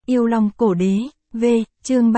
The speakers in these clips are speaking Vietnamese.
Yêu Long Cổ Đế, V, chương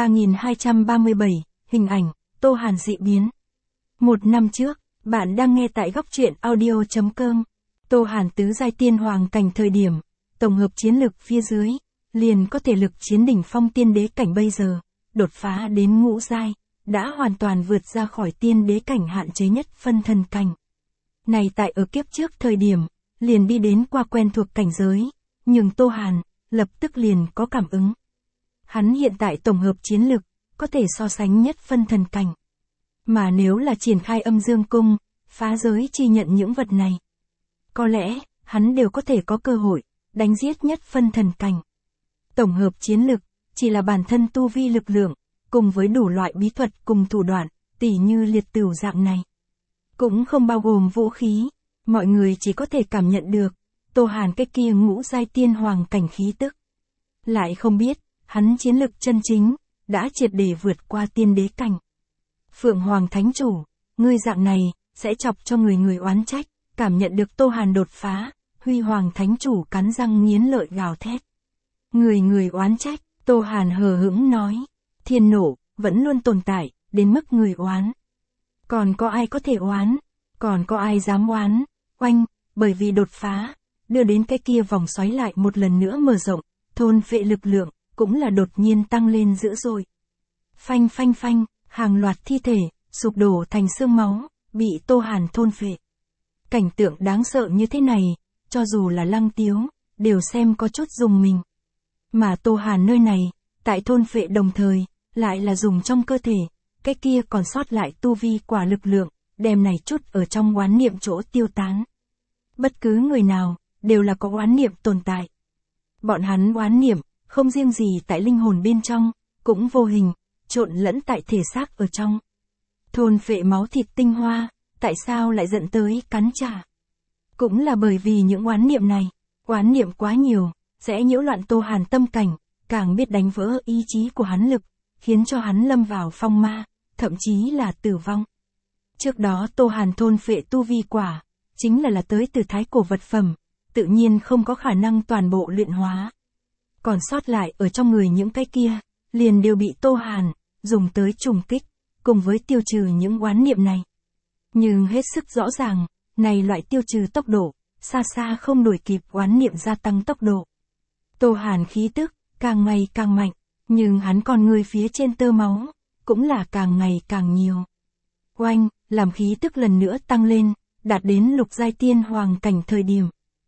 3237, hình ảnh, Tô Hàn dị biến. Một năm trước, bạn đang nghe tại góc truyện audio.com. Tô Hàn tứ giai tiên hoàng cảnh thời điểm, tổng hợp chiến lực phía dưới, liền có thể lực chiến đỉnh phong tiên đế cảnh bây giờ, đột phá đến ngũ giai, đã hoàn toàn vượt ra khỏi tiên đế cảnh hạn chế nhất phân thần cảnh. Này tại ở kiếp trước thời điểm, liền đi đến qua quen thuộc cảnh giới, nhưng Tô Hàn, lập tức liền có cảm ứng. Hắn hiện tại tổng hợp chiến lực, có thể so sánh nhất phân thần cảnh. Mà nếu là triển khai âm dương cung, phá giới chi nhận những vật này, có lẽ, hắn đều có thể có cơ hội, đánh giết nhất phân thần cảnh. Tổng hợp chiến lực, chỉ là bản thân tu vi lực lượng, cùng với đủ loại bí thuật cùng thủ đoạn, tỉ như liệt tửu dạng này. Cũng không bao gồm vũ khí, mọi người chỉ có thể cảm nhận được, Tô Hàn cái kia ngũ giai tiên hoàng cảnh khí tức. Lại không biết, hắn chiến lực chân chính, đã triệt để vượt qua tiên đế cảnh. Phượng Hoàng Thánh Chủ, ngươi dạng này, sẽ chọc cho người oán trách, cảm nhận được Tô Hàn đột phá, Huy Hoàng Thánh Chủ cắn răng nghiến lợi gào thét. Người oán trách, Tô Hàn hờ hững nói, thiên nộ, vẫn luôn tồn tại, đến mức người oán. Còn có ai có thể oán, còn có ai dám oán, oanh, bởi vì đột phá, đưa đến cái kia vòng xoáy lại một lần nữa mở rộng, thôn phệ lực lượng, cũng là đột nhiên tăng lên dữ dội. Phanh phanh phanh, hàng loạt thi thể, sụp đổ thành xương máu, bị Tô Hàn thôn phệ. Cảnh tượng đáng sợ như thế này, cho dù là Lăng Tiếu, đều xem có chút rùng mình. Mà Tô Hàn nơi này, tại thôn phệ đồng thời, lại là dùng trong cơ thể, cái kia còn sót lại tu vi quả lực lượng, đem này chút ở trong oán niệm chỗ tiêu tán. Bất cứ người nào, đều là có oán niệm tồn tại. Bọn hắn oán niệm, không riêng gì tại linh hồn bên trong, cũng vô hình, trộn lẫn tại thể xác ở trong. Thôn phệ máu thịt tinh hoa, tại sao lại dẫn tới cắn trả? Cũng là bởi vì những oán niệm này, oán niệm quá nhiều, sẽ nhiễu loạn Tô Hàn tâm cảnh, càng biết đánh vỡ ý chí của hắn lực, khiến cho hắn lâm vào phong ma, thậm chí là tử vong. Trước đó Tô Hàn thôn phệ tu vi quả, chính là tới từ thái cổ vật phẩm, tự nhiên không có khả năng toàn bộ luyện hóa. Còn sót lại ở trong người những cái kia, liền đều bị Tô Hàn dùng tới trùng kích, cùng với tiêu trừ những oán niệm này. Nhưng hết sức rõ ràng, này loại tiêu trừ tốc độ, xa xa không đuổi kịp oán niệm gia tăng tốc độ. Tô Hàn khí tức, càng ngày càng mạnh, nhưng hắn còn người phía trên tơ máu, cũng là càng ngày càng nhiều. Oanh, làm khí tức lần nữa tăng lên, đạt đến lục giai tiên hoàng cảnh thời điểm.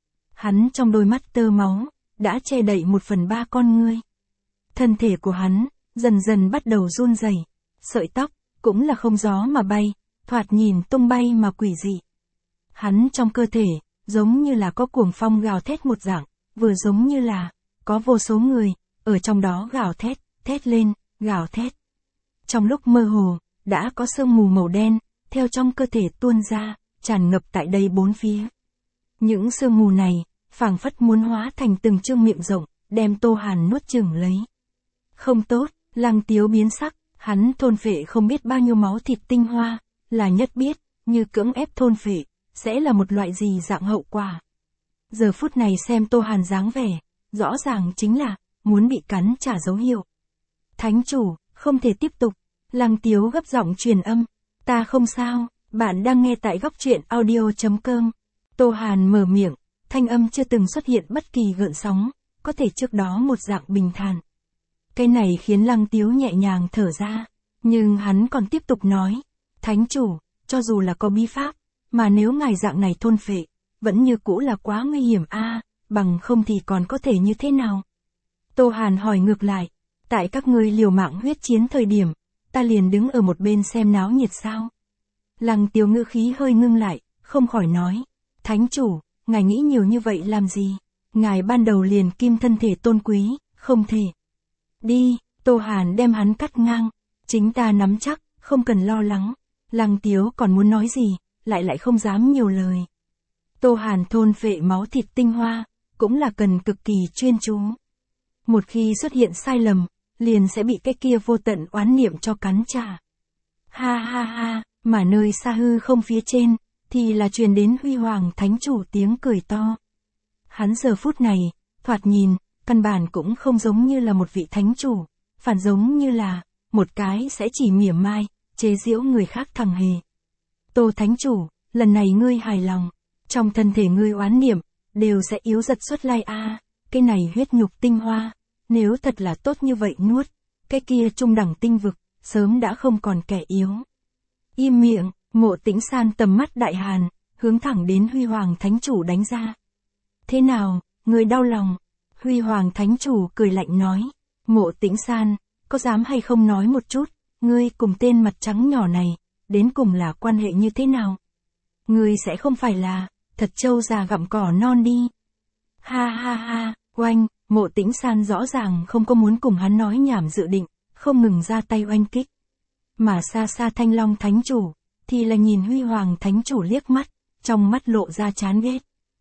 Hắn trong đôi mắt tơ máu, đã che đậy 1/3 con ngươi. Thân thể của hắn, dần dần bắt đầu run rẩy, sợi tóc, cũng là không gió mà bay, thoạt nhìn tung bay mà quỷ dị. Hắn trong cơ thể, giống như là có cuồng phong gào thét một dạng, vừa giống như là, có vô số người, ở trong đó gào thét, thét lên, gào thét. Trong lúc mơ hồ, đã có sương mù màu đen, theo trong cơ thể tuôn ra, tràn ngập tại đây bốn phía. Những sương mù này, phảng phất muốn hóa thành từng chương miệng rộng, đem Tô Hàn nuốt chửng lấy. Không tốt, Lăng Tiếu biến sắc, hắn thôn phệ không biết bao nhiêu máu thịt tinh hoa, là nhất biết, như cưỡng ép thôn phệ, sẽ là một loại gì dạng hậu quả. Giờ phút này xem Tô Hàn dáng vẻ, rõ ràng chính là, muốn bị cắn trả dấu hiệu. Thánh chủ, không thể tiếp tục, Lăng Tiếu gấp giọng truyền âm, ta không sao, bạn đang nghe tại góc truyện audio.com. Tô Hàn mở miệng, thanh âm chưa từng xuất hiện bất kỳ gợn sóng, có thể trước đó một dạng bình thản. Cái này khiến Lăng Tiếu nhẹ nhàng thở ra, nhưng hắn còn tiếp tục nói, thánh chủ, cho dù là có bí pháp, mà nếu ngài dạng này thôn phệ, vẫn như cũ là quá nguy hiểm a, bằng không thì còn có thể như thế nào? Tô Hàn hỏi ngược lại, tại các ngươi liều mạng huyết chiến thời điểm, ta liền đứng ở một bên xem náo nhiệt sao? Lăng Tiếu ngữ khí hơi ngưng lại, không khỏi nói, thánh chủ, ngài nghĩ nhiều như vậy làm gì? Ngài ban đầu liền kim thân thể tôn quý, không thể. Đi, Tô Hàn đem hắn cắt ngang, chính ta nắm chắc, không cần lo lắng. Lăng Tiếu còn muốn nói gì, lại không dám nhiều lời. Tô Hàn thôn phệ máu thịt tinh hoa, cũng là cần cực kỳ chuyên chú. Một khi xuất hiện sai lầm, liền sẽ bị cái kia vô tận oán niệm cho cắn trả. Ha ha ha, mà nơi xa hư không phía trên, thì là truyền đến Huy Hoàng Thánh Chủ tiếng cười to. Hắn giờ phút này, thoạt nhìn, căn bản cũng không giống như là một vị thánh chủ, phản giống như là một cái sẽ chỉ mỉa mai, chế giễu người khác thằng hề. Tô thánh chủ, lần này ngươi hài lòng, trong thân thể ngươi oán niệm, đều sẽ yếu dật xuất lai a. Cái này huyết nhục tinh hoa, nếu thật là tốt như vậy nuốt, cái kia trung đẳng tinh vực, sớm đã không còn kẻ yếu. Im miệng, Mộ Tĩnh San tầm mắt đại hàn, hướng thẳng đến Huy Hoàng Thánh Chủ đánh ra. Thế nào, người đau lòng? Huy Hoàng Thánh Chủ cười lạnh nói. Mộ Tĩnh San, có dám hay không nói một chút, ngươi cùng tên mặt trắng nhỏ này, đến cùng là quan hệ như thế nào? Ngươi sẽ không phải là, thật trâu già gặm cỏ non đi. Ha ha ha, oanh, Mộ Tĩnh San rõ ràng không có muốn cùng hắn nói nhảm dự định, không ngừng ra tay oanh kích. Mà xa xa Thanh Long Thánh Chủ, thì là nhìn Huy Hoàng Thánh Chủ liếc mắt, trong mắt lộ ra chán ghét.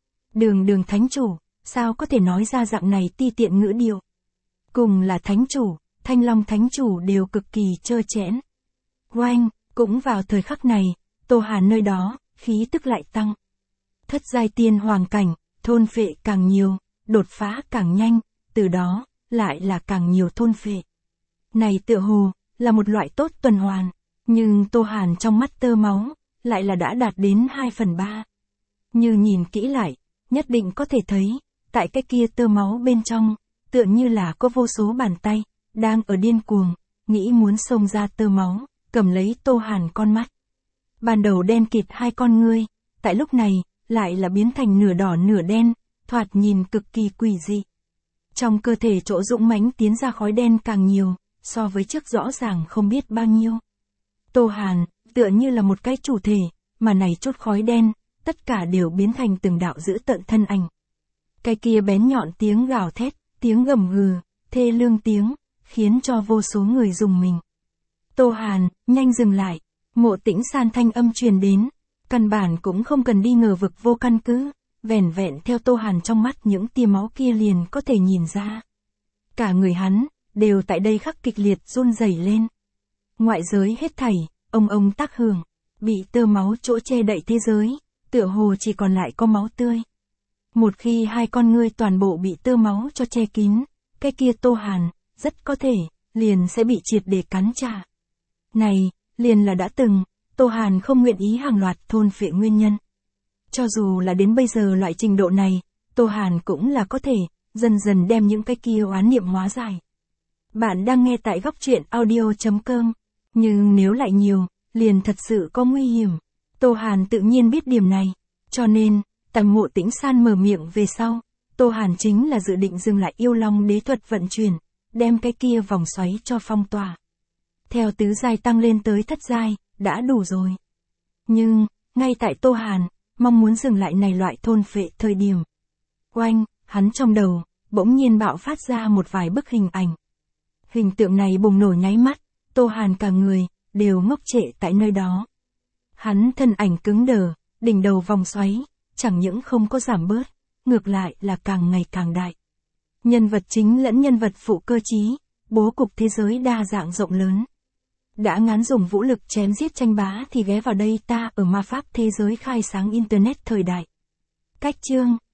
Đường Thánh Chủ, sao có thể nói ra dạng này ti tiện ngữ điệu? Cùng là Thánh Chủ, Thanh Long Thánh Chủ đều cực kỳ trơ trẽn. Oanh, cũng vào thời khắc này, Tô Hàn nơi đó, khí tức lại tăng. Thất giai tiên hoàng cảnh, thôn phệ càng nhiều, đột phá càng nhanh, từ đó, lại là càng nhiều thôn phệ. Này tựa hồ, là một loại tốt tuần hoàn, nhưng Tô Hàn trong mắt tơ máu, lại là đã đạt đến 2/3. Như nhìn kỹ lại, nhất định có thể thấy, tại cái kia tơ máu bên trong, tựa như là có vô số bàn tay, đang ở điên cuồng, nghĩ muốn xông ra tơ máu, cầm lấy Tô Hàn con mắt. Ban đầu đen kịt hai con ngươi, tại lúc này, lại là biến thành nửa đỏ nửa đen, thoạt nhìn cực kỳ quỷ dị. Trong cơ thể chỗ dũng mãnh tiến ra khói đen càng nhiều, so với trước rõ ràng không biết bao nhiêu. Tô Hàn, tựa như là một cái chủ thể, mà này chút khói đen, tất cả đều biến thành từng đạo dữ tợn thân ảnh. Cái kia bén nhọn tiếng gào thét, tiếng gầm gừ, thê lương tiếng, khiến cho vô số người rùng mình. Tô Hàn, nhanh dừng lại, Mộ Tĩnh San thanh âm truyền đến, căn bản cũng không cần đi ngờ vực vô căn cứ, vẻn vẹn theo Tô Hàn trong mắt những tia máu kia liền có thể nhìn ra. Cả người hắn, đều tại đây khắc kịch liệt run rẩy lên. Ngoại giới hết thảy, ông tác hưởng, bị tơ máu chỗ che đậy thế giới, tựa hồ chỉ còn lại có máu tươi. Một khi hai con ngươi toàn bộ bị tơ máu cho che kín, cái kia Tô Hàn, rất có thể, liền sẽ bị triệt để cắn trả. Này, liền là đã từng, Tô Hàn không nguyện ý hàng loạt thôn phệ nguyên nhân. Cho dù là đến bây giờ loại trình độ này, Tô Hàn cũng là có thể, dần dần đem những cái kia oán niệm hóa giải. Bạn đang nghe tại góc truyện audio.com, nhưng nếu lại nhiều, liền thật sự có nguy hiểm. Tô Hàn tự nhiên biết điểm này, cho nên, tại Mộ Tĩnh San mở miệng về sau, Tô Hàn chính là dự định dừng lại yêu long đế thuật vận chuyển, đem cái kia vòng xoáy cho phong tỏa. Theo tứ giai tăng lên tới thất giai, đã đủ rồi. Nhưng, ngay tại Tô Hàn, mong muốn dừng lại này loại thôn phệ thời điểm. Oanh, hắn trong đầu, bỗng nhiên bạo phát ra một vài bức hình ảnh. Hình tượng này bùng nổ nháy mắt, Tô Hàn cả người, đều ngốc trệ tại nơi đó. Hắn thân ảnh cứng đờ, đỉnh đầu vòng xoáy, chẳng những không có giảm bớt, ngược lại là càng ngày càng đại. Nhân vật chính lẫn nhân vật phụ cơ trí, bố cục thế giới đa dạng rộng lớn. Đã ngán dùng vũ lực chém giết tranh bá thì ghé vào đây ta ở ma pháp thế giới khai sáng Internet thời đại. Cách chương,